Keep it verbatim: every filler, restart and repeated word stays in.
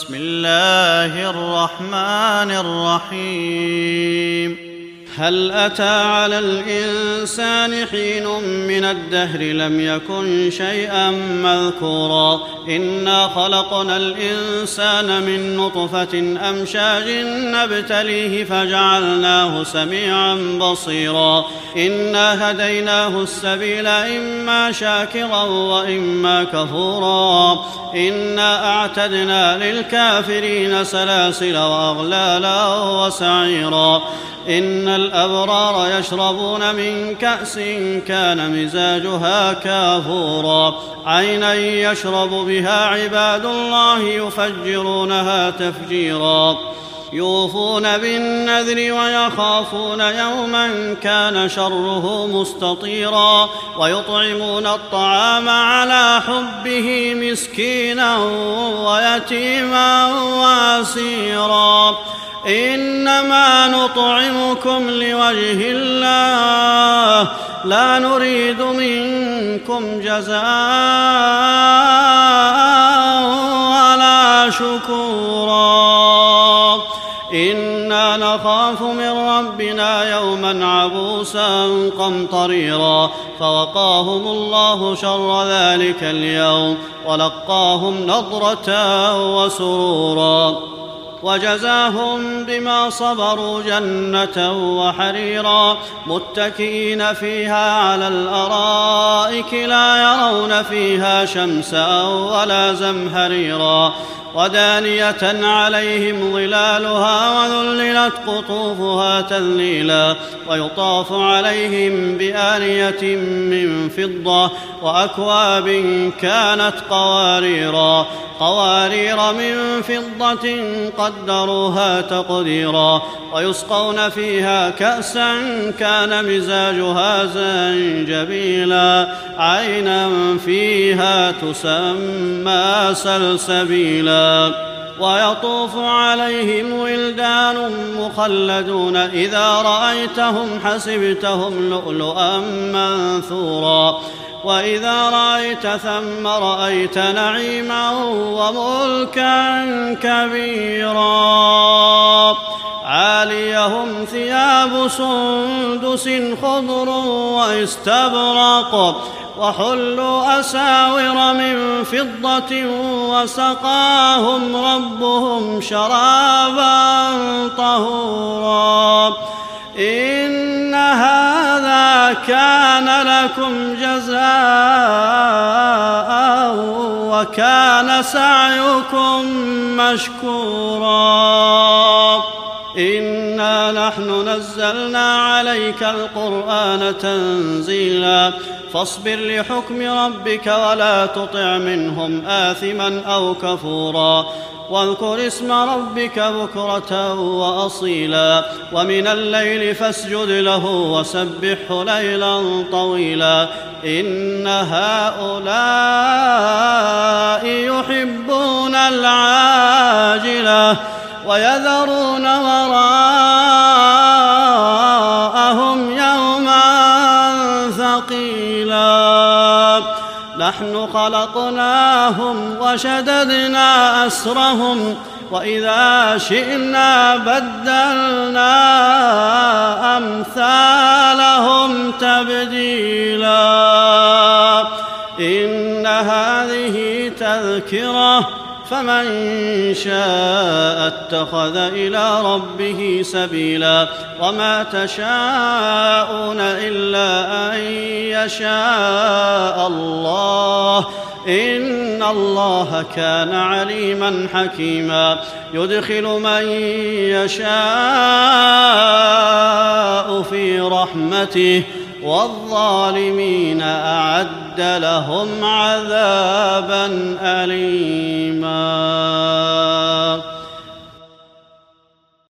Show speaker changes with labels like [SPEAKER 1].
[SPEAKER 1] بسم الله الرحمن الرحيم هل أتى على الإنسان حين من الدهر لم يكن شيئا مذكورا إنا خلقنا الإنسان من نطفة أمشاج نبتليه فجعلناه سميعا بصيرا إنا هديناه السبيل إما شاكرا وإما كفورا إنا أعتدنا للكافرين سلاسل وأغلالا وسعيرا إن الأبرار يشربون من كأس كان مزاجها كافورا عينا يشرب بها عباد الله يفجرونها تفجيرا يوفون بالنذر ويخافون يوما كان شره مستطيرا ويطعمون الطعام على حبه مسكينا ويتيما واسيرا إنما نطعمكم لوجه الله لا نريد منكم جزاء ولا شكورا إنا نخاف من ربنا يوما عبوسا قمطريرا فوقاهم الله شر ذلك اليوم ولقاهم نضرة وسرورا وجزاهم بما صبروا جنة وحريرا متكئين فيها على الأرائك لا يرون فيها شمسا ولا زمهريرا ودانية عليهم ظلالها وذللت قطوفها تذليلا ويطاف عليهم بآنية من فضة وأكواب كانت قواريرا قوارير من فضة قدروها تقديرا ويسقون فيها كأسا كان مزاجها زنجبيلا عينا فيها تسمى سلسبيلا ويطوف عليهم ولدان مخلدون إذا رأيتهم حسبتهم لؤلؤا منثورا وإذا رأيت ثم رأيت نعيما وملكا كبيرا عاليهم ثياب سندس خضر واستبرق وحلوا أساور من فضة وسقاهم ربهم شرابا طهورا إن هذا كان لكم جزاء وكان سعيكم مشكورا إنا نحن نزلنا عليك القرآن تنزيلا فاصبر لحكم ربك ولا تطع منهم آثما أو كفورا واذكر اسم ربك بكرة وأصيلا ومن الليل فاسجد له وسبحه ليلا طويلا إن هؤلاء يحبون العاجلة ويذرون وراءهم يوما ثقيلا نحن خلقناهم وشددنا أسرهم وإذا شئنا بدلنا أمثالهم تبديلا إن هذه تذكرة فمن شاء اتخذ إلى ربه سبيلا وما تشاءون إلا أن يشاء الله إن الله كان عليما حكيما يدخل من يشاء في رحمته والظالمين أعد لهم عذابا أليما.